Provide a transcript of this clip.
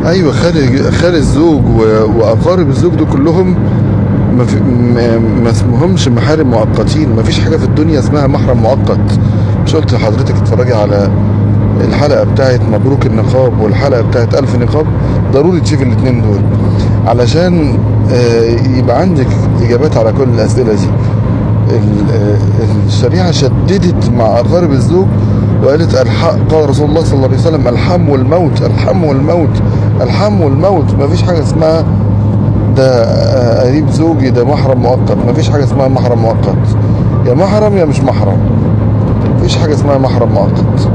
ايوه، خال الزوج واقارب الزوج دول كلهم ما اسمهمش محارم مؤقتين. ما فيش حاجه في الدنيا اسمها محرم مؤقت. مش قلت لحضرتك اتفرجي على الحلقه بتاعت مبروك النقاب والحلقه بتاعت الف نقاب؟ ضروري تشوف الاتنين دول علشان يبقى عندك اجابات على كل الاسئله دي. الشريعه شددت مع اقارب الزوج وقالت قال رسول الله صلى الله عليه وسلم: الحم والموت، الحم والموت، الحم والموت. ما فيش حاجه اسمها ده قريب زوجي ده محرم مؤقت. ما فيش حاجه اسمها محرم مؤقت، يا محرم يا مش محرم. ما فيش حاجه اسمها محرم مؤقت.